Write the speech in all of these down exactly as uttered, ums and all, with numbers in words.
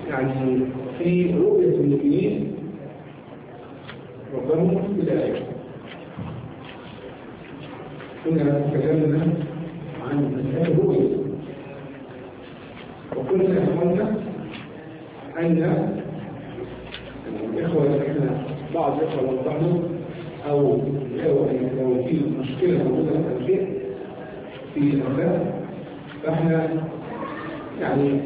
يعني في رؤية المؤمنين ربهم في الآية. كنا تكلمنا عن مسألة الرؤية، وقلنا أخوانا أن الإخوة إحنا بعض الإخوة لو ضحوا أو لو في مشكلة موجودة في البيت في الأولاد، فإحنا يعني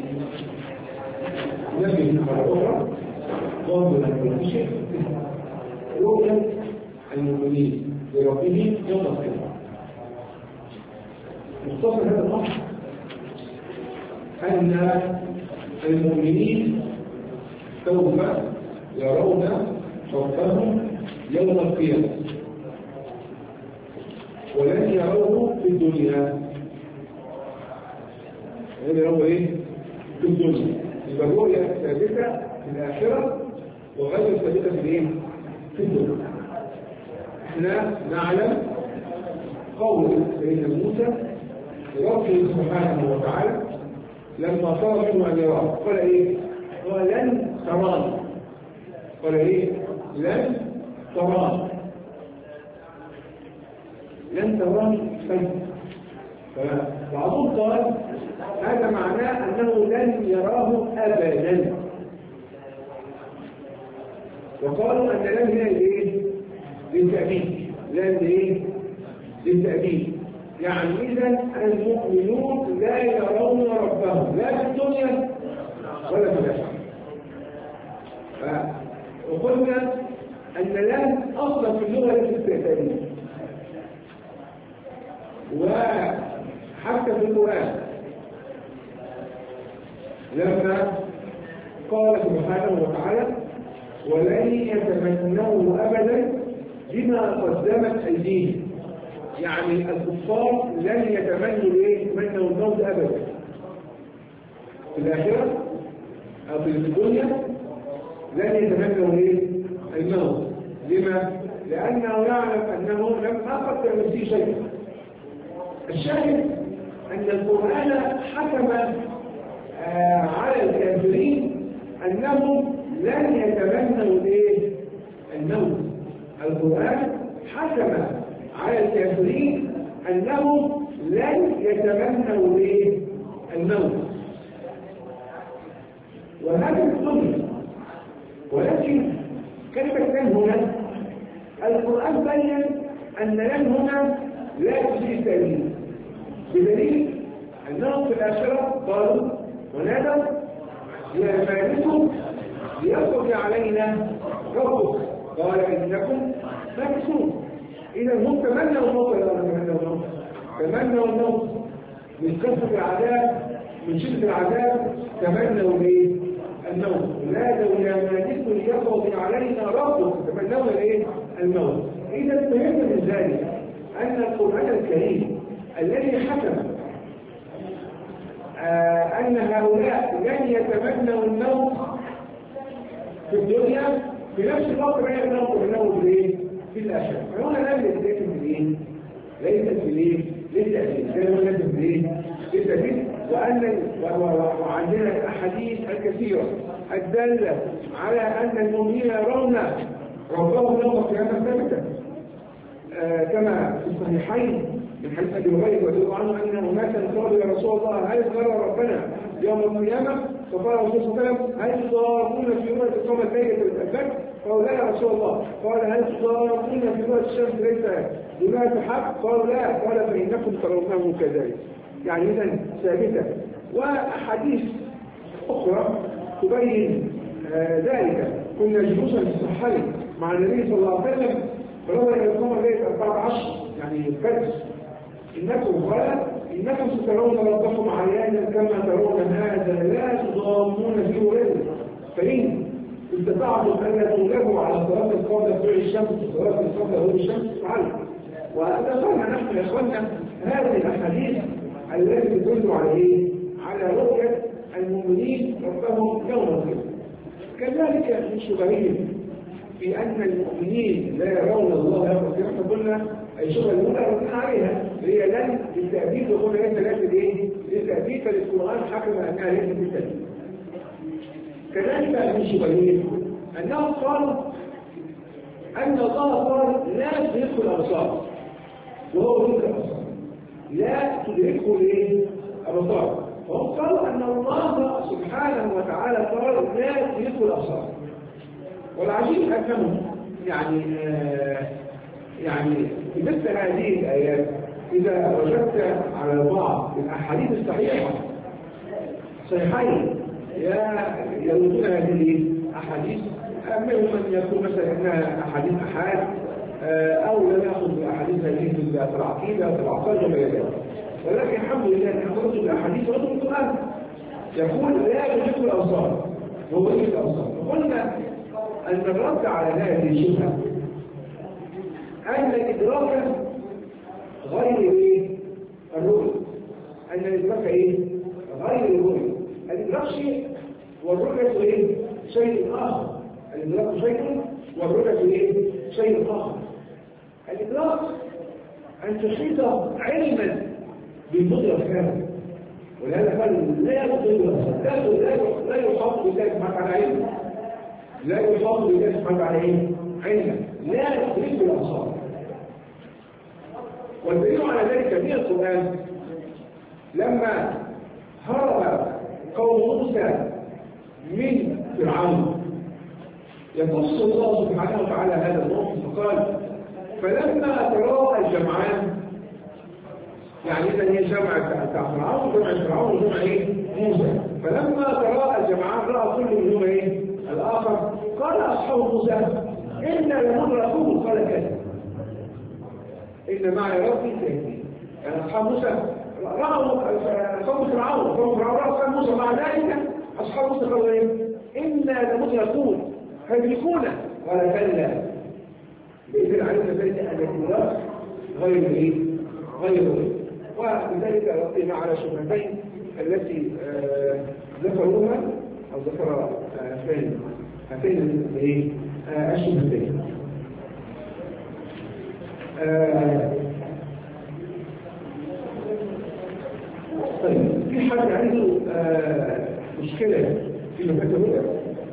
نبي مرة أخرى ضرب لكل شيء رؤية المؤمنين لربهم يوم القيامة. مختصر هذا الأمر أن المؤمنين سوف يرون ربهم يوم القيامة، ولن يروه في الدنيا. هذا يروه ايه؟ في الدنيا. يبقى الرؤية ثابتة في الآخرة وغير ثابتة في الايه؟ في الدنيا. احنا نعلم قول سيدنا موسى لربه سبحانه وتعالى لما طلب منه ان يراه، قال ايه؟ قال لن تراني. قال ايه؟ لن تراني. لن تراني فجأة. فبعضهم قال هذا معناه انه لن يراه ابدا، وقالوا ان لن هي ايه؟ للتأبيد. لن ايه؟ للتأبيد. يعني اذا المؤمنون لا يرون ربهم لا في الدنيا ولا في الاخره. وقلنا ان لن اصلا في اللغه ليست استئثاريه، وحتى في القران لما قال سبحانه وتعالى ولن يتمنوه ابدا بما قدمت ايديهم، يعني الكفار لن يتمنوا ايه؟ يتمنوا الموت ابدا في الاخره او في الدنيا، لن يتمنوا ايه؟ الموت. لما؟ لانه يعلم انه لم قدم فيه شيء. الشاهد ان القران حكم آه على الكافرين انهم لن يتمنوا ايه؟ الموت. القران حكم على الكافرين أنهم لن يتمنوا ايه؟ الموت. وهذا الدنيا. ولكن كلمة لن هنا القرآن بين أن لن هنا لا تفيد تأويل، بدليل أنهم في الآخرة قالوا ونادوا يا مالك ليقضي علينا ربك قال إنكم ماكثون. إذا هم تمنوا الموت ولا تمنوا الموت؟ تمنوا الموت من كثرة العذاب، من شدة العذاب تمنوا الايه؟ الموت. نادوا يا مالك ليقضي علينا ربك، تمنوا الايه؟ الموت. إذا فهمنا من ذلك أن القرآن الكريم الذي حكم آه أن هؤلاء لن يتمنوا الموت في الدنيا في نفس الوقت لا يتمنوا بالايه؟ في الآخرة. فهنا لم يتكلم بالايه؟ ليست بالايه؟ للتأكيد. كلمة ليست بالايه؟ للتأكيد. وأن وعندنا الأحاديث الكثيرة الدالة على أن المؤمنين يرون ربهم يوم القيامة ثابتا، آه كما في الصحيحين من حديث أبي هريرة رضي الله عنه أن أناسا قالوا يا رسول الله هل نرى ربنا يوم القيامة؟ فقال الرسول صلى الله عليه وسلم هل تضارون في رؤية القمر ليلة الفجر؟ قالوا لا يا رسول الله. قال هل تضارون في رؤية الشمس ليس بما تحب؟ قالوا لا. قال فإنكم ترونه كذلك. يعني إذا ثابتة. وأحاديث أخرى تبين آه ذلك. كنا جلوسا في الصحابي مع النبي صلى الله عليه وسلم فرأى القمر ليلة أربعة عشر يعني الفجر إنكم قال إنكم سترون ربكم عيانا كما ترون هذا لا تضامون في رؤيته، فإن استطعتم أن تغلبوا على صلاة القبلة طلوع الشمس صلاة القبلة غروب الشمس فعلوا. وذكرنا نحن يا إخواننا هذه الأحاديث التي تدل على إيه؟ على رؤية المؤمنين ربهم يوم القيامة. كذلك من شبههم في أن المؤمنين لا يرون الله يوم القيامة. قلنا الشبهة الأولى ردنا عليها هي لن للتأكيد، وقلنا ليس لازم إيه؟ للتأكيد، فالقرآن حكم أنها ليست للتأكيد. كذلك من شبههم أنهم قالوا أن الله قال لا تدركه الأبصار، وهو يدرك الأبصار، لا تدركه الايه؟ الأبصار. فهم قالوا أن الله سبحانه وتعالى قال لا تدركه الأبصار. والعجيب أنهم يعني آه يعني في مثل هذه الآيات إذا وجدت على بعض الأحاديث الصحيحة صحيحين يردون هذه الأحاديث، منهم من يقول مثلا انها احاديث احاد او لا ناخذ باحاديث هذه في العقيده في العقائد وما الى ذلك، ولكن الحمد لله ان ناخذ باحاديث رسول القران يقول لا يدرك الابصار وهو يدرك الابصار. فقلنا ان الرد على هذه الشبهه ان الادراك غير ايه؟ الرؤيه. ان الادراك ايه؟ غير الرؤيه. الادراك شيء والرؤيه ايه؟ شيء اخر. الإدراك شيء والرؤية إيه؟ شيء آخر. الإدراك أن تحيط علما بالقدرة كاملة، ولهذا قال لا يقدر لا يحاط بالله سبحانه على علم، لا يحاط بالله سبحانه على علم علما، لا يدرك الأبصار. والدليل على ذلك من القرآن لما هرب قوم موسى من فرعون يقص الله سبحانه وتعالى هذا الموقف فقال فلما تراءى الجمعان، يعني إذا هي جمع بتاع فرعون وجمع فرعون وجمع ايه؟ موسى. فلما تراءى الجمعان رأى كل منهم ايه؟ الآخر. قال أصحاب موسى إنا لمدركون. قال كذا إن معي ربي سيهدين. يعني أصحاب موسى رأوا قوم فرعون قوم فرعون رأوا قوم موسى، مع ذلك أصحاب موسى قالوا ايه؟ إنا لمدركون فيدركونه. قال كلا بإذن علينا ذلك أن الإدراك غير ايه؟ غير غير. ولذلك رأينا على شبهتين التي آه ذكروها أو ذكر هاتين هاتين الايه؟ آه الشبهتين. آه طيب في حد عنده آه مشكلة في مكتبه هنا؟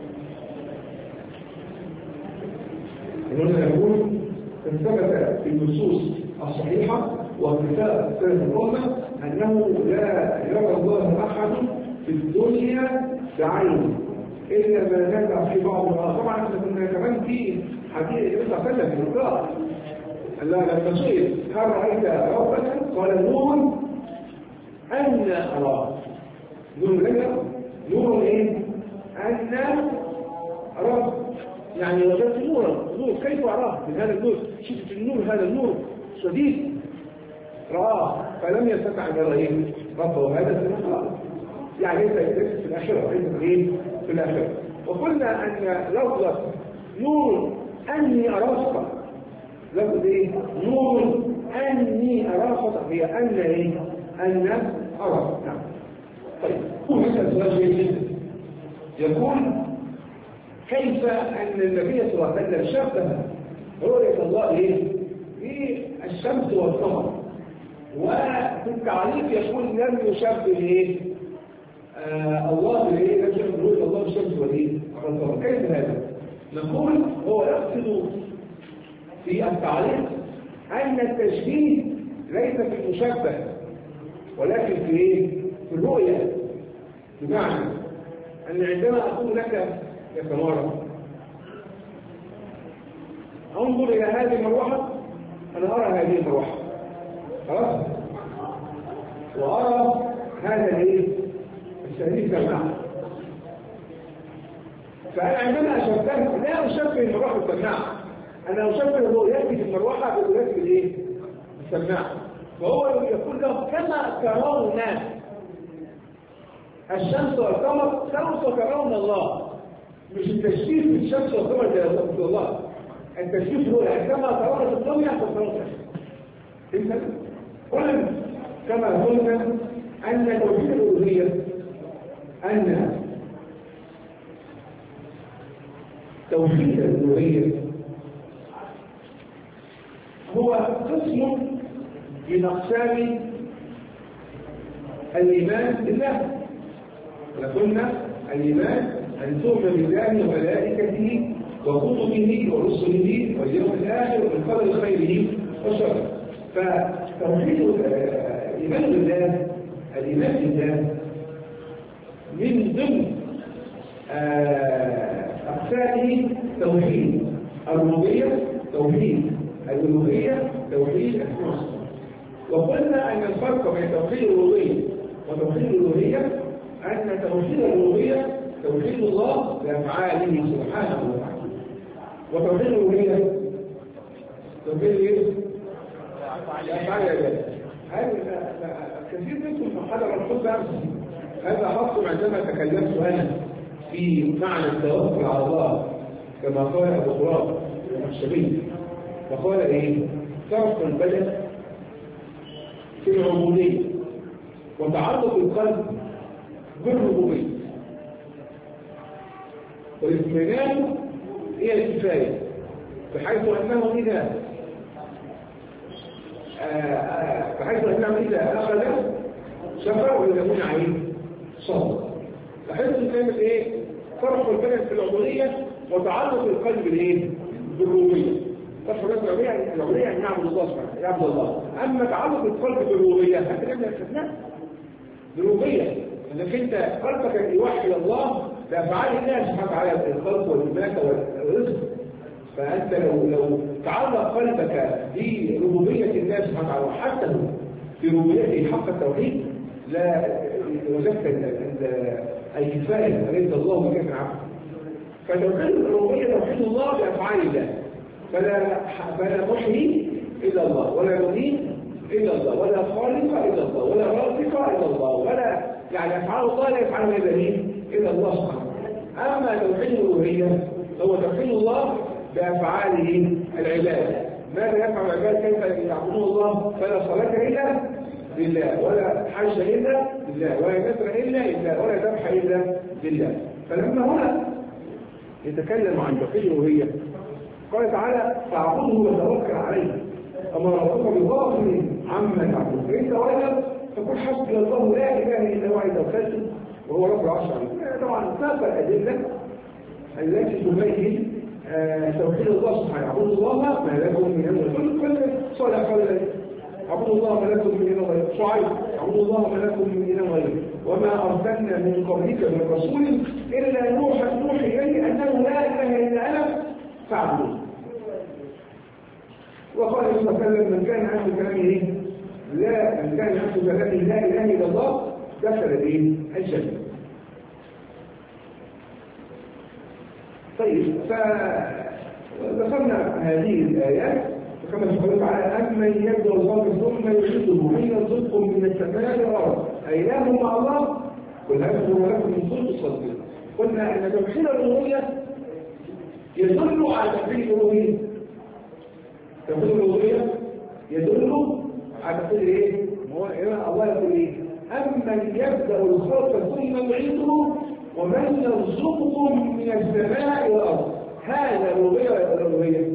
هنا يقول ثبت في النصوص الصحيحة وكتاب سنة الأمة أنه لا يرى الله أحد في الدنيا بعينه إلا ما نزع في بعض الآخر. طبعا احنا كنا كمان في حديث يوسف سنة في الوقاء الله لما سئل هل رأيت ربك؟ قال نور أن أراه. نور لك نور إيه؟ أن أراه، يعني وجدت نورا. نور كيف أراه من هذا النور؟ شفت النور، هذا النور شديد رآه فلم يستطع أن يرى ربه. هذا في الآخرة، يعني ليس في الآخرة، ليس في الآخرة. وقلنا أن لفظة نور أني أراك، لفظ إيه؟ نور أني أراك هي أن إيه؟ أن أراك. نعم. طيب هو مثل سؤال جيد جدا يقول كيف أن النبي صلى الله عليه وسلم شبه رؤية الله إيه؟ في الشمس والقمر، وفي التعليق يقول لم يشبه إيه؟ آه الله بإيه؟ لم يشبه رؤية الله بالشمس والإيه؟ والقمر. كيف هذا؟ نقول هو يقصد في التعليق أن التشبيه ليس في المشبه ولكن في إيه؟ في الرؤية. بمعنى أن عندما أقول لك يا سمارة انظر إلى هذه المروحة، أنا أرى هذه المروحة خلاص، وأرى هذا الإيه؟ الشهيد سماعة. فأنا عندما أشبه لا أشبه المروحة بالسماعة، أنا أشبه رؤيتي في المروحة برؤيتي الإيه؟ السماعة. وهو يقول له كما ترون الشمس والقمر سوف ترون الله. مش التشبيه في الشمس والقمر زي رسول الله، التشبيه هو كما ترون في الدنيا فترون في الشمس. قلنا كما قلنا أن توحيد الألوهية أن توحيد الألوهية هو قسم من أقسام الإيمان بالله. قلنا الإيمان أن تؤمن بالله وملائكته وكتبه ورسله واليوم الآخر وبالقدر خيره وشره. فتوحيد الإيمان بالله، الإيمان بالله من ضمن أقسامه توحيد الربوبية، توحيد الألوهية، توحيد الأسماء والصفات. وقلنا أن الفرق بين توحيد الربوبية وتوحيد الألوهية أن توحيد الربوبية توحيد الله بأفعاله سبحانه وتعالى، وتوحيد الألوهية توحيد أفعال العباد. هذا كثير منكم حضر الخطبة أمس، هذا حصل عندما تكلمت أنا في معنى التوكل على الله كما قال أبو تراب الشبيب، فقال إيه؟ ترك البدن في العبودية وتعلق القلب بالربوبية، والاطمئنان هي الكفاية، بحيث أنه إذا بحيث أنه إذا أخذ شفاء ويكون عليه صبر. بحيث كلمة إيه؟ فرق البدن في العبودية وتعلق القلب بالإيه؟ بالربوبية. فرق البدن في العبودية، العبودية يعني نعبد الله سبحانه، يعبد الله. أما تعلق القلب بالربوبية هذا لم يستثنى بالربوبية، إنك أنت قلبك يوحي الله بأفعال الله سبحانه وتعالى، الخلق والإماتة والرزق. فأنت لو لو تعلق قلبك بربوبية الله سبحانه وتعالى وحتى بربوبيته حق التوحيد لا وجدت الكفاية أليس الله بكاف عبده. فتوحيد الربوبية توحيد الله بأفعال الله، فلا فلا محيي إلا الله، ولا مميت إلا الله، ولا خالق إلا الله، ولا رازق إلا الله، ولا يعني أفعال الله لا يفعلها إلا مين؟ إلا الله سبحانه وتعالى. أما توحيد الألوهية هو توحيد الله بأفعاله العباد. ماذا يفعل العباد؟ كيف يعبدون الله؟ فلا صلاة إلا لله، ولا حج إلا لله، ولا نذر إلا لله، ولا ذبح إلا لله. فلما هنا يتكلم عن توحيد الألوهية قال تعالى فاعبده وتوكل عليه أما ربك بغافل عما تعبدون، فإن تولوا فقل حسبي الله لا إله إلا هو عليه توكلت وهو رب العرش العظيم. طبعا ساق الأدلة التي تبين توحيد الله سبحانه. اعبدوا الله ما لكم من اله غيره، كل صالح قال اعبدوا الله ما لكم من اله غيره، شعيب اعبدوا الله ما لكم من اله غيره، وما ارسلنا من قبلك من رسول الا نوحي نوحي اليه انه لا اله الا انا فاعبدون. وقال صلى الله عليه وسلم من كان عنده كلامه لا من كان عنده كلامه لا اله الا الله دخل به الجنه. طيب فذكرنا هذه الآيات كما تقول تعالى أمن يبدأ الله ثم يعيده من يرزقكم من السماء والأرض أإله مع الله قل هذا هو لكم من كنتم صادقين. قلنا أن توحيد الألوهية يدل على توحيد الألوهية. توحيد الألوهية يدل على توحيد إيه؟ الله يقول إيه؟ أمن يبدأ الخلق ثم يعيده ومن يرزقكم من السماء والأرض. هذا الربوبية ولا الألوهية؟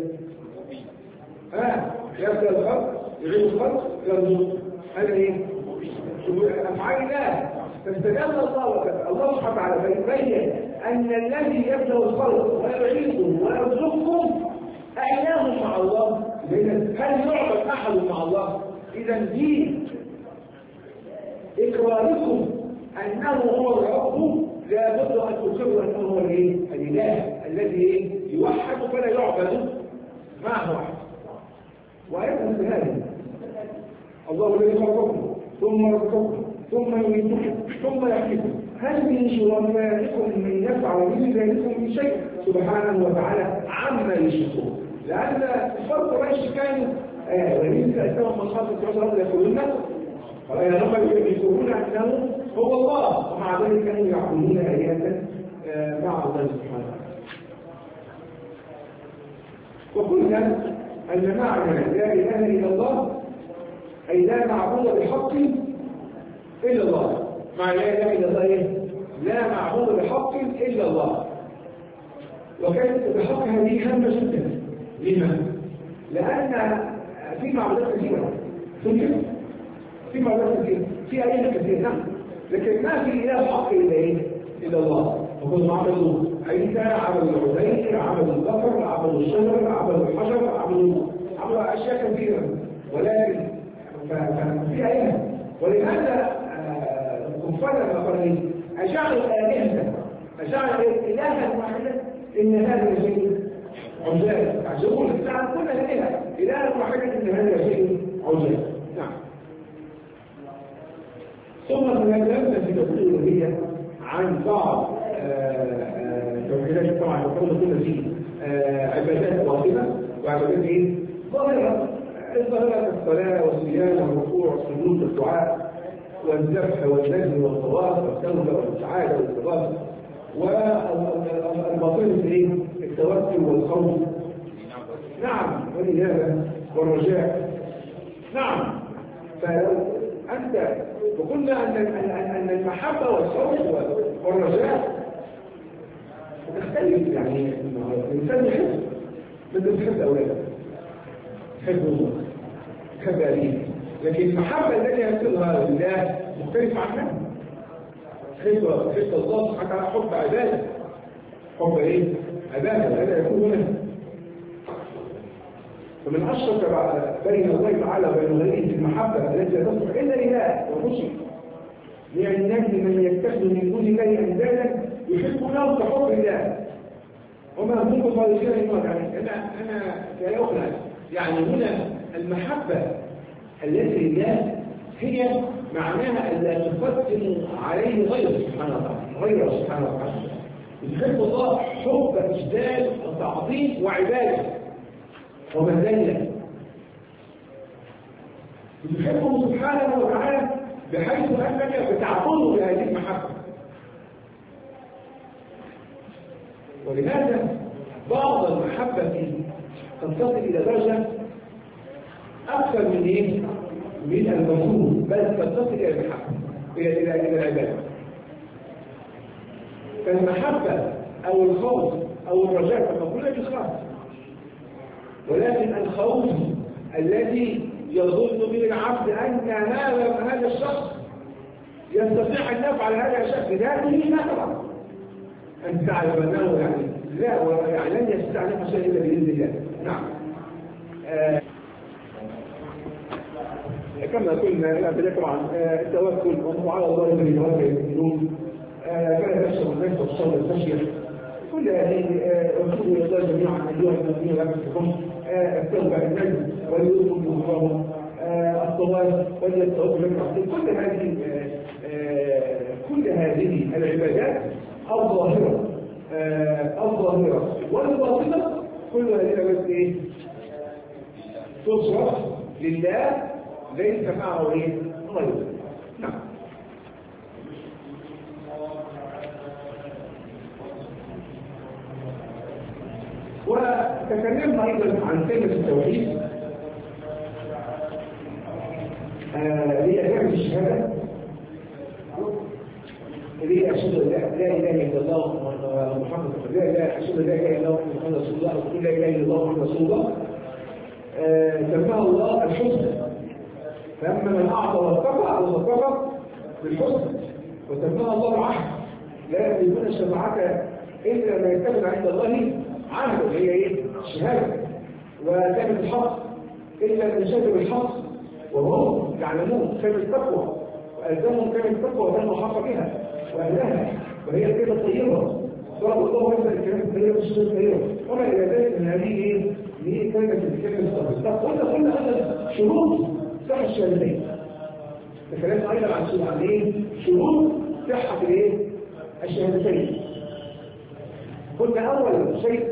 ها يبدأ الخلق يعيد الخلق يرزق، هذا ايه؟ أفعال الله. فاستدل الله وكذا الله سبحانه وتعالى فيبين أن الذي يبدأ الخلق ويعيده ويرزقكم أإله مع الله؟ هل يعبد أحد مع الله؟ إذا دين إقراركم أنه هو الرب لا بد أن تقر أنه هو الإله الذي يوحد فلا يعبد معه واحد. وأيضا بهذا الله الذي خلقكم ثم رزقكم ثم يميتكم ثم يحييكم هل من شركائكم من يفعل من ذلك من شيء سبحانه وتعالى عما يشركون. لأن الفرق بين الشركين وليس أسماء من خاصة الرسول يقولون هم يقولون أنه هو الله ومع ذلك كانوا يعبدون آلهة مع الله سبحانه وتعالى. وقلنا أن معنى لا إله إلا الله أي لا معبود بحق إلا الله. معنى لا إله إلا الله إيه؟ لا معبود بحق إلا الله. وكانت بحق هذه هامة جدا. لما؟ لأن في معبودات كثيرة في معبودات كثيرة في آلهة كثيرة نعم، لكن ما في إله حق إلا إيه؟ إلا الله. وكل عبدوا عيسى، عبدوا العزير، عبدوا البقر، عبدوا الشجر، عبدوا الحجر، عبدوا عبدوا اشياء كثيره، ولكن ففي ايه؟ ولهذا كفار المقرنين اجعلوا الهه اجعلوا الها واحده ان هذا شيء عجاب، تعجبون الساعه كل الهه الها واحده ان هذا شيء عجاب. نعم. ثم تكلمنا في تفسير الالوهيه عن بعض توحيدات طبعا يقول كل فيه عبادات باطنه وعبادات ايه؟ ظاهره. الظاهره كالصلاه والصيام والركوع والسجود والدعاء والذبح والنجم والطواف والتوبه والسعاده والصلاه، والباطنه ايه؟ التوكل والخوف. نعم، والإنابة والرجاء. نعم. فأنت وقلنا أن أن المحبة والخوف والرجاء تختلف. يعني الإنسان يحب، بدك تحب أولادك، تحب الله، تحب أبيك، لكن المحبة التي يصلها لله مختلفة عنها. تحب تحب الله سبحانه وتعالى حب عبادة، حب إيه؟ عبادة، هذا يكون هنا. فمن أشرك بين الله تعالى وبين غيره في المحبة التي لا تصلح إلا لله ومشرك. يعني الناس من يتخذ من دون الله أندادا يحبونه كحب الله وما هم خالصين لله. يعني أنا أنا لا أقنع. يعني هنا المحبة التي لله هي معناها ألا تقدم عليه غيره سبحانه وتعالى، غيره سبحانه وتعالى. يحب الله حب إجلال وتعظيم وعبادة ومذلة. يحبه سبحانه وتعالى بحيث أنك بتعبده بهذه المحبة. ولهذا بعض المحبة تصل إلى درجة أكثر من إيه؟ من المفهوم، بل تصل إلى المحبة، إلى إلى إلى العبادة. فالمحبة أو الخوف أو الرجاء كما قلنا بخاف، ولكن الخوف الذي يظن به العبد أن هذا هذا الشخص يستطيع أن يفعل هذا الشيء بذاته لا طبعا. أن تعلم أنه يعني لا يعني لن يستطيع أن يفعل شيء إلا بإذن الله. نعم. آه كما قلنا لا طبعا التوكل وعلى الله الذي يتوكل المؤمنون فلا تخشوا الناس والصبر الخشيه. كل هذه وصول الى الله جميعا ايها المؤمنون لا تشركون. التوبه، النجم، واليوم بالمقام، الطواف، والتوكل بالمعصيه. كل هذه كل هذه العبادات الظاهره الظاهره والباطنه كل هذه العبادات ايه؟ تصرف لله ليس معه ايه؟ غيره. نعم. وتكلمنا ايضا عن كلمه التوحيد اللي هي كلمه الشهاده، اللي هي اشهد ان لا اله الا الله محمد رسول الله، لا اشهد ان لا اله الا الله محمد رسول الله، وكل لا اله الا الله محمد رسول الله. سماها الله الحسنى، فأما من أعطى واتقى واتقى بالحسنى، وسماها الله العهد، لا يملكون الشفاعة إلا ما يتخذ عند الله عهد، هي إيه؟ الشهادة. وكلمة الحق إلا من شهد بالحق وهم يعلمون كلمة التقوى، وألزمهم كلمة التقوى وهم حق بها وأهلها، وهي الكلمة الطيبة. ضرب الله مثلا الكلمة الطيبة والشهادة الطيبة وما إلى ذلك من هذه إيه؟ هي كلمة الكلمة التقوى. قلنا هذا شروط صح الشهادتين. تكلمنا ايضا عن عن ايه؟ شروط صحه الايه؟ الشهادتين. قلنا اول شيء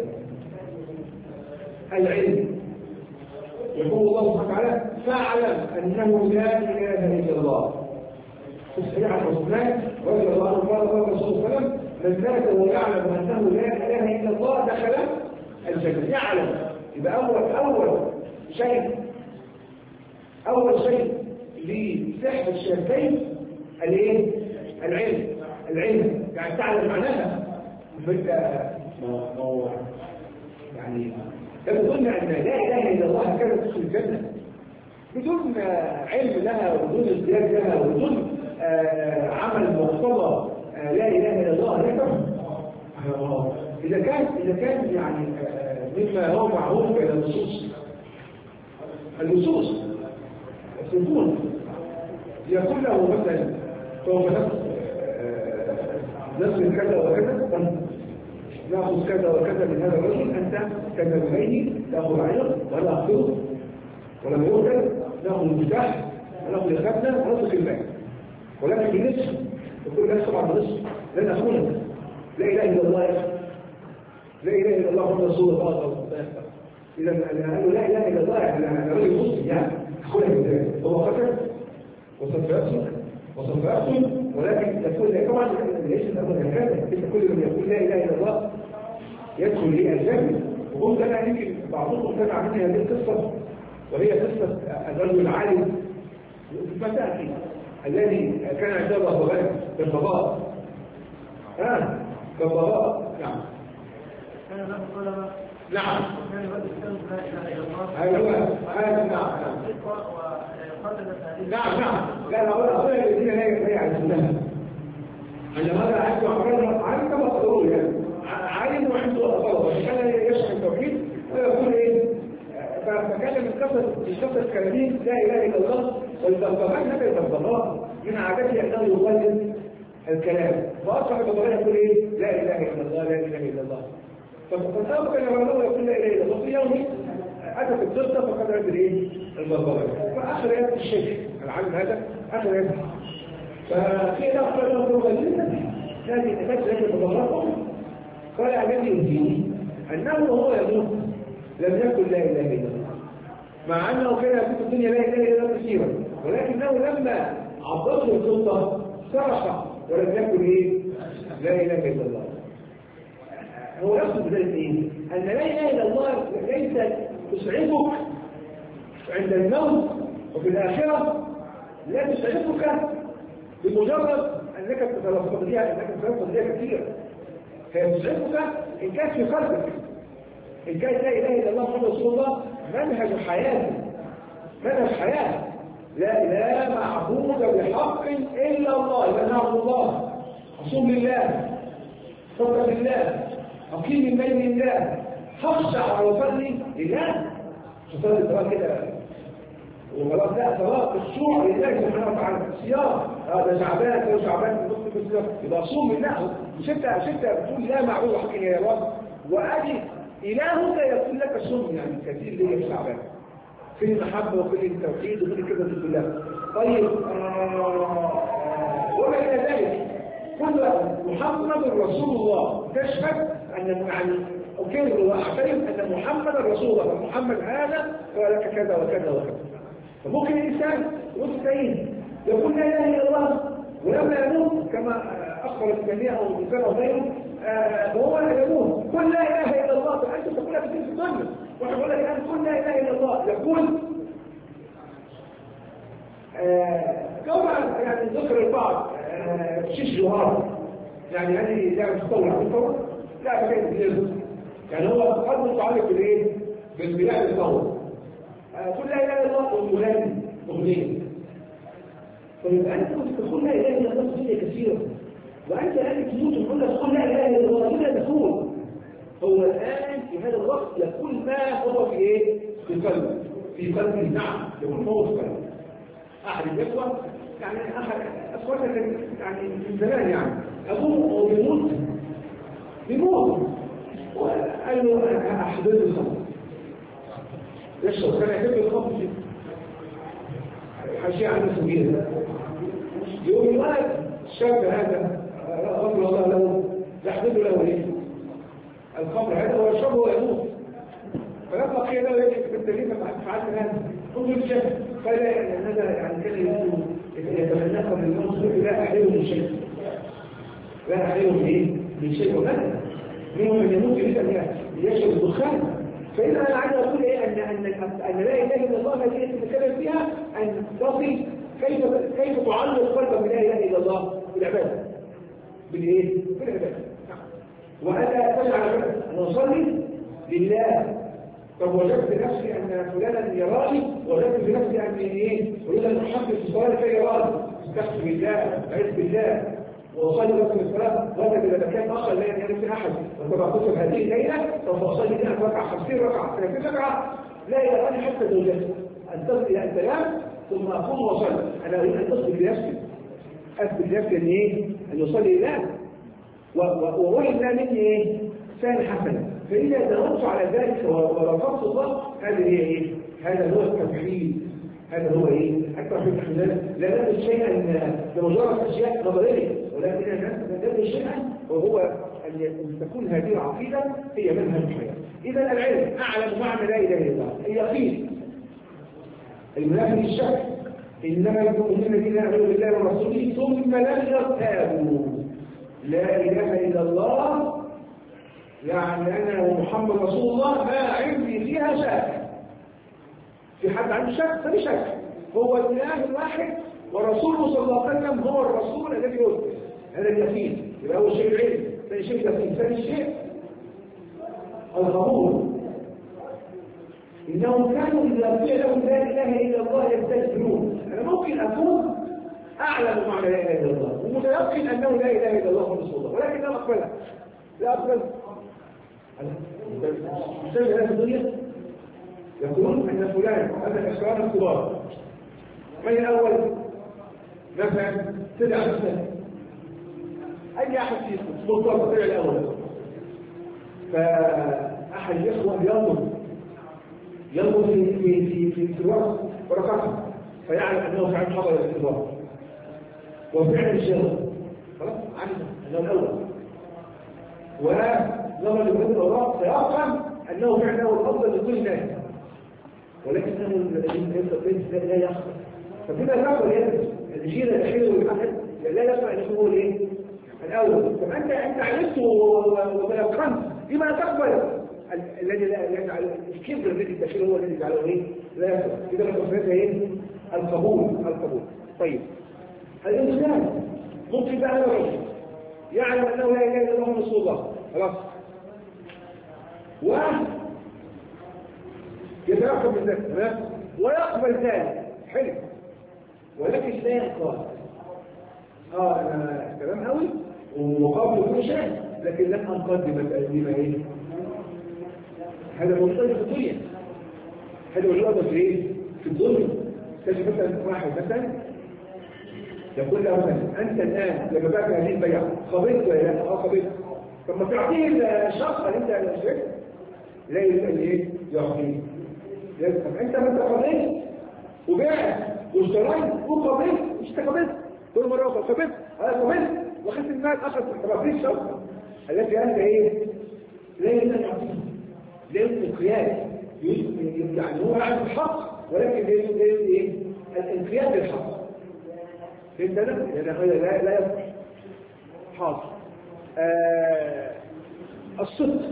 العلم. يقول الله سبحانه وتعالى فاعلم انه لا اله الا الله. في الصحيح عن عثمان رضي الله عنه قال الله صلى الله عليه وسلم من مات ويعلم انه لا اله الا الله دخل الجنه. يعلم يبقى اول اول شيء أول شيء لصحة الشهادتين الايه؟ العلم. العلم يعني تعلم معناها. فانت ما هو يعني لما قلنا ان لا اله الا الله كانت تدخل الجنه بدون علم لها وبدون ازدياد لها وبدون آه عمل مقتضى آه لا اله الا الله لا تفهم. إذا كان إذا كان يعني مما هو معروف إلى النصوص النصوص تكون يقول له مثلا سوف نصل كذا وكذا، ناخذ كذا وكذا من هذا الرجل، أنت كذا بغيره تأخذ عينه ولا أخذه ولم يوجد، ناخذ المفتاح وناخذ الخزنة ونصل المال، ولكن بالنصف يقول لا طبعا بالنصف لن أخونك، لا إله إلا الله لا إله إلا الله محمد رسول الله. إذا قالوا لا إله إلا الله يعني رجل مسلم يعني أخونك بالذات هو قتل وسوف يقتل وسوف يقتل، ولكن تقول طبعا ليس الأمر هكذا، ليس كل من يقول لا إله إلا الله يدخل لي الجنة. وهم ده يمكن بعضهم سمع مني هذه القصة، وهي قصة الرجل العالم المساكين الذي كان عنده رهبان بالفضاء. ها بالفضاء نعم كان له طلبة نعم كان يؤدي لا إله إلا الله ايوه هذا نعم وقتل هذه نعم نعم لا لا هؤلاء الذين لا يعرفونها أن هذا عنده عمران عالم كما قالوا يعني عالم وعنده طلبة كان يشرح التوحيد ويقول ايه، فكان من كثرة من كثرة كلامين لا إله إلا الله، والبغبغان هذا البغبغاء من عادته أنه يقلد الكلام، فأصبح البغبغان يقول ايه لا إله إلا الله لا إله إلا الله. فالسابق كان يقول يقول لا إله إلا الله، في يوم أتت القصة فقد عند ايه البغبغان، فأخذ يد الشيخ العالم هذا أخذ يد، فقيل له قال له البغبغان هذه الناس لكن البغبغاء قال الذي يهديني أنه هو يموت لم يكن لا إله إلا الله، مع أنه كان في الدنيا لا إله إلا الله كثيرا، ولكنه لما عبرته القصة صرخ ولم يكن إيه لا إله إلا الله. هو يقصد بذلك إيه؟ أن لا إله إلا الله ليس تسعدك عند الموت وفي الآخرة، لا تسعدك بمجرد أنك تتلفظ بها أنك تتلفظ بها كثيرا، هي تسعدك إن كانت في قلبك، إن كانت لا إله إلا الله محمد رسول الله منهج حياة منهج حياة لا إله معبود بحق إلا الله، إذا نعبد الله أصوم لله صدق لله أقيم الليل لله خشع وصلي لله، تصلي صلاة كده وخلاص لا صلاة الخشوع لله سبحانه وتعالى، الصيام هذا شعبان لو شعبان في الصيام يبقى صوم لله، مش انت مش انت بتقول لا معبود بحق يا رب وأدي إلهك يقول لك السنة يعني كثير ليه في شعبان في المحبة وفي التوحيد وفي كده في الله. طيب وما إلى ذلك كل محمد رسول الله تشهد أن يعني أكرر وأعترف أن محمد رسول الله، محمد هذا قال لك كذا وكذا وكذا. فممكن الإنسان مستعين يقول لا إله إلا الله ولما يموت كما أخبر الجميع أو الإنسان أو غيره فهو يقول قل لا إله إلا الله، فأنت تقولها في الدنيا واحد يقول لك الآن قل لا إله إلا الله، يقول طبعا يعني ذكر البعض شيش جوهر يعني هذه لا تطور على الطور لا بكيت بلازم يعني هو قد متعلق بالايه بالبلاد الطور قل لا إله إلا الله والمغني أغنية. فيبقى أنت كنت تقول لا إله إلا الله في كثيرا وأنت الآن تموت وتقول لك قل لا إله إلا الله لما تقول هو الآن في هذا الوقت يقول ما هو في إيه؟ في قلبه في قلبه نعم يقول ما هو في قلبه. أحد الإخوة يعني أحد أخوانا كان يعني من زمان يعني أبوه بيموت بيموت وقال له أنا أحضر الخمر يشرب كان يحب الخمر حشي عنه سبيل يقول الولد الشاب هذا رجل الله له يحدث له ايه الخمر هذا ويشربه ويموت، فلما قيل له يجب بالتغيير فعلت هذا قلت الشاب قال هذا يعني كان يتمناكم من الموت لا أحيهم من شيء لا أحيهم ايه من شيء وماذا منهم من يموت إذا يشرب الدخان. فإذا أنا عايز أقول إيه أن أن أن لا إله إلا الله التي نتكلم فيها أن تصل كيف كيف تعلق قلبك بلا إله إلا الله بالعبادة بالإيه؟ بالعبادة. وألا تجعل أن أصلي لله. طب وجدت نفسي أن فلانا يراني وجدت في نفسي أن إيه؟ أريد أن أحب في الصلاة كي يراني. استغفر بالله أعوذ بالله وأصلي ركعة الصلاة وأذهب إلى مكان آخر لا ينام فيه أحد وطبعا تصل هذه الليلة سوف أصلي مئة ركعة خمسين ركعة ثلاثين ركعة لا يراني حتى زوجتي أن تصل إلى أن تنام ثم أقوم وأصلي. أنا أريد أن أثبت لنفسي أثبت لنفسي أن إيه؟ أن يصلي لله وولد مني إيه؟ سان حسنا. فإذا داومت على ذلك ورفضت الله هذا هي إيه؟ هذا هو التوحيد. هذا هو إيه؟ التوحيد الحمد لا ندرس شيئا بمجرد أشياء نظرية ولكن ندرس شيئا وهو أن تكون هذه العقيدة هي منهج الحياة. إذا العلم أعلم معنى لا إله إلا الله اليقين المنافي للشك إنما المؤمنون الذين آمنوا بالله ورسوله ثم لم يرتابوا لا إله إلا الله يعني أنا ومحمد رسول الله ما عندي فيها شك. في حد عنده شك فلي شك هو الإله الواحد ورسوله صلى الله عليه وسلم هو الرسول الذي يرسل. هذا اليقين يبقى أول شيء العلم ثاني شيء اليقين ثاني شيء القبول. إنهم كانوا إذا قيل لهم لا إله إلا الله يستكبرون. أنا ممكن أكون أعلم معنى لا إله إلا الله ومتيقن أنه لا إله إلا الله رسول الله ولكن لا أقبلها لا أقبل. مستمع هذه الدنيا يقولون أن فلان هذا الأشرار الكبار من الأول مثلا تدعى مثلا أي أحد فيكم مرتبط طلع الأول فأحد الإخوة ينظر ينظر في في في في في الوقت ورقته فيعلم أنه فعلا حضر الاختبار وفعلا الجواب خلاص علم أنه الأول ونظر لمدة الأوراق فيفهم أنه فعلا هو الأفضل لكل الناس ولكنه لا يخطئ. فكده الأول يدرس الجيل الأخير والأحد لا يخطئ أن يكون إيه؟ الأول. طب أنت أنت علمت وتيقنت لما تقبل الذي لا يجعل الكبر الذي الداخلي هو الذي يجعله ايه؟ لا يقبل. اذا التصريح ايه؟ القبول القبول. طيب الانسان ممكن بقى يعرف يعلم انه لا اله الا الله رسول الله خلاص و يترقب من ذلك تمام ويقبل ذلك حلو ولكن لا يقبل اه انا تمام قوي ومقابل كل شيء لكن لن انقدم التقديم ايه؟ هذا مختلف في الدنيا. هذا الوضع في ايه؟ في الدنيا. تجد مثلا واحد مثلا يقول له مثلا انت الان لما بعت هذه البيعه قبلت ولا لا؟ اه قبلت. طب ما تعطيه الشخص اللي انت اشتريته لا يبقى ايه؟ يعطيه. طب انت ما انت قبلت وبعت واشتريت وقبلت مش قبلت كل مره قبلت انا قبلت واخذت المال اخذ رصيد الشخص التي انت ايه؟ لا يبقى يعطيه. لازم القياس يعني هو عارف الحق ولكن لازم ايه الانقياد للحق فهمت انا؟ لان هذا لا لا يصح حاضر. آه الصدق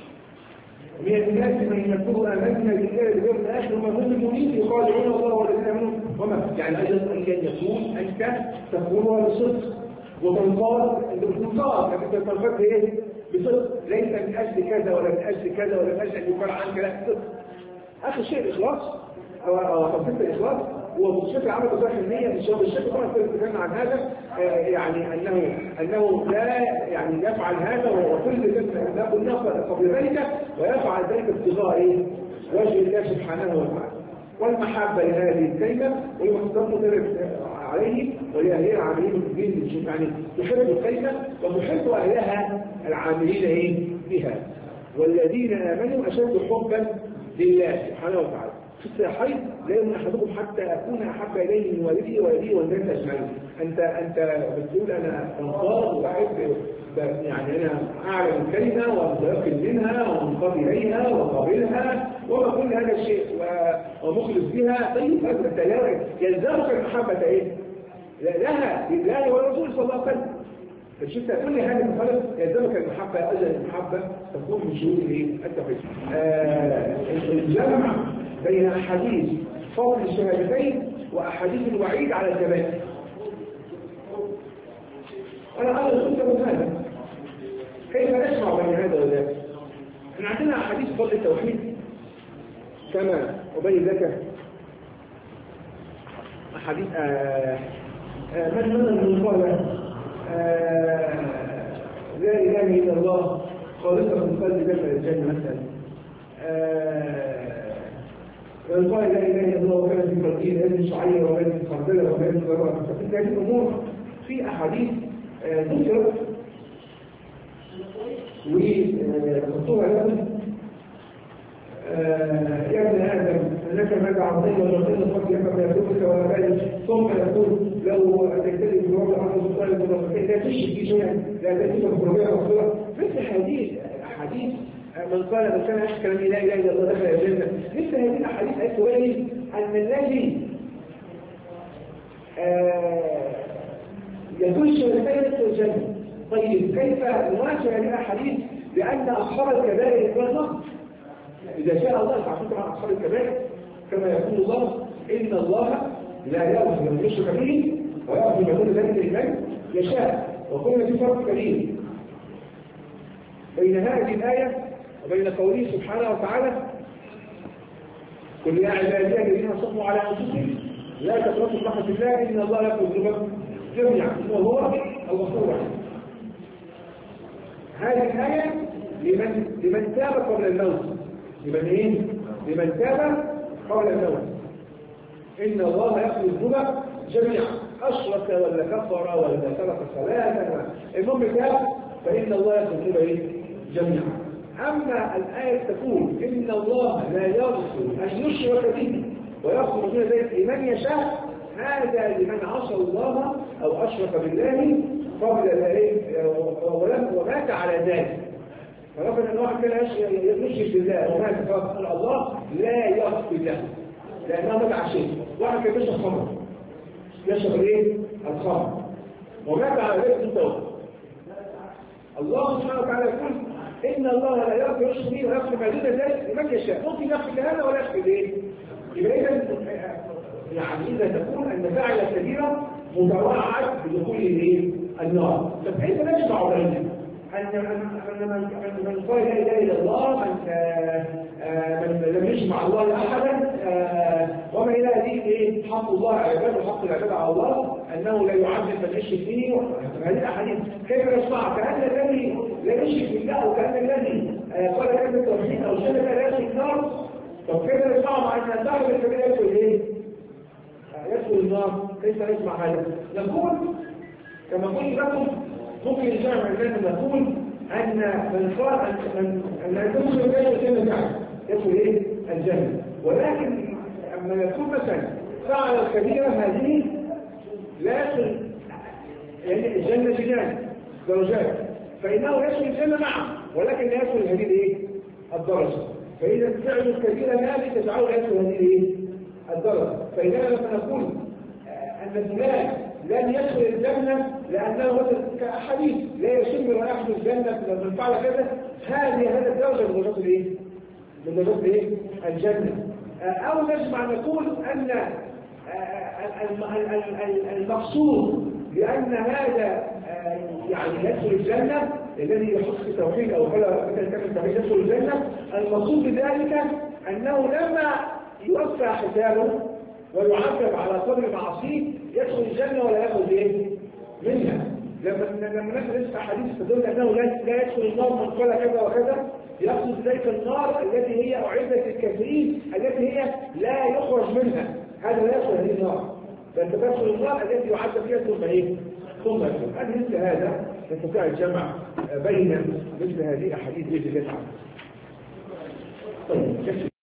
من الناس من يقول امنا بالله باليوم الاخر وما هم المؤمنين يخادعون الله والذين امنوا وما يعني ايضا ان كان يكون انت تقولها بصدق وتنقاد الانقاد لكن تنقاد ايه؟ بصدق ليس من أجل كذا ولا من أجل كذا ولا من أجل أن يقال عنك لا صدق. آخر شيء الإخلاص أو خاصية الإخلاص هو بشكل عمل بصح النية مش هو بالشكل طبعا تتكلم عن هذا يعني أنه أنه لا يعني يفعل هذا وكل لا قلنا قبل ذلك ويفعل ذلك ابتغاء إيه؟ وجه الله سبحانه وتعالى والمحبة لهذه الكلمة والمحبة عليه ولأهلها العاملين بالدين يعني تحب الكلمة وتحب أهلها العاملين إيه بها والذين آمنوا أشد حبا لله سبحانه وتعالى. في الصحيح لا يؤمن أحدكم حتى أكون أحب إليه من والدي ووالدي والناس أجمعين. أنت أنت بتقول أنا أنصار وأحب يعني أنا أعلم الكلمة وأتيقن منها وأنقاد إليها وقابلها وما كل هذا الشيء ومخلص بها. طيب أنت لا يلزمك المحبة إيه؟ لها لله والرسول صلى الله عليه وسلم. فشفت كل هذه المخالفة يلزمك المحبة أجل المحبة تكون من شروط التوحيد. الجمع بين أحاديث فضل الشهادتين وأحاديث الوعيد على الكبائر. أنا أقول لكم هذا كيف نجمع بين هذا وذاك؟ احنا عندنا أحاديث فضل التوحيد كما وبين ذاك أحاديث آه آه من من من قال آه لا إله إلا الله خالصة من قلب دخل الجنة مثلا. من قال لا إله إلا الله وكان في قلبه لازم شعير ولازم خردلة ولازم ضرورة. ففي هذه الأمور في أحاديث ذكرت وخطوها لكم. يا ابن آدم أنك ماذا عظيم وجرتين الفضل لك ما يدرك ولا بالي ثم يقول لو تكتلي في الوضع عنه سلطان المرافقين لا تشرك في شيئا لا تكتب القربية والصلة. مثل حديث حديث من قال من كان يحكي لا إله إلا الله دخل الجنة. مثل هذه الأحاديث أتوالي أن الذي يدل شهادتين يدخل الجنة. طيب كيف نواجه هذه الأحاديث بأن أصحاب الكبائر يكون إذا شاء الله تعطيكم عن أصحاب الكبائر كما يقول الله إن الله لا يغفر من يشرك به ويغفر ما دون ذلك لمن يشاء. وقلنا في فرق كبير بين هذه الآية وبين قوله سبحانه وتعالى قل يا عبادي الذين صلوا على أنفسهم لا تقنطوا من رحمة الله إن الله يغفر الذنوب جميعا وهو الغفور الرحيم. هذه الآية لمن لمن تاب قبل الموت. لمن ايه؟ لمن تاب قبل الموت. إن الله يغفر الذنوب جميعا أشرك ولا كفر ولا ترك صلاة المهم تاب فإن الله يغفر الذنوب ايه؟ جميعا. أما الآية تقول إن الله لا يغفر أن يشرك به ويغفر دون ذلك لمن يشاء. هذا لمن عصى الله أو أشرك بالله قبل ذلك ومات على ذلك. فربنا أن واحد كان يشرك بالله ومات فقال الله لا يغفر له لأنه مات على شيء. واحد كان يشرب خمر يشرب ايه؟ الخمر ومات على ذلك التوبة. الله سبحانه وتعالى يقول إن الله لا يغفر يشرك به ويغفر ما دون ذلك لمن يشاء. ممكن يغفر هذا ولا يغفر ايه؟ يبقى إذا يعني إذا تكون أن فاعل الكبيرة متوعد بدخول الايه؟ النار. فكيف نجمع بين أن من من قال لا إله إلا الله من من لم يجمع الله أحدا وما إلى هذه حق الله على عباده وحق العباد على الله أنه لا يعذب من يشرك به. هذه الأحاديث كيف نسمع كأن الذي لا يشرك بالله وكأن الذي قال كلمة التوحيد أو شرك لا يشرك النار. طب كيف نسمع مع أن صاحب الكبير يدخل إيه؟ يدخل النار. كيف نسمع هذا؟ نقول كما قلت لكم ممكن الجامع الناس نقول أن من قال أن أن يدخل الجنة يدخل إيه؟ الجنة. ولكن أما يكون مثلا فعل الكبيرة هذه لا يدخل يعني الجنة جنان درجات فإنه يدخل الجنة معه ولكن لا يدخل هذه الإيه؟ الدرجة. فإذا فعل الكبيرة هذه تجعله يدخل هذه الإيه؟ الدرجة. فإذا لما نقول أن فلان لن يدخل الجنة لأنه كأحاديث لا يشم رائحة الجنة من فعل كذا هذه هذا الدرجة من درجات الايه؟ من درجات الايه؟ الجنة. أو نجمع نقول أن المقصود بأن هذا يعني يدخل الجنة الذي يحط في التوحيد أو فلا مثل كلمة التوحيد يدخل الجنة. المقصود بذلك أنه لما يوفى حسابه ويعذب على قدر معصيه يدخل الجنة ولا يأخذ ايه؟ منها. لما لما نسمع حديث تدل انه لا يدخل النار من قال كذا وكذا يقصد ذلك النار التي هي اعدت للكافرين التي هي لا يخرج منها. هذا لا يدخل هذه النار. فانت تدخل النار التي يعذب فيها ثم ايه؟ ثم يدخل. هذا مثل هذا يستطيع الجمع بين مثل هذه الاحاديث باذن الله تعالى. طيب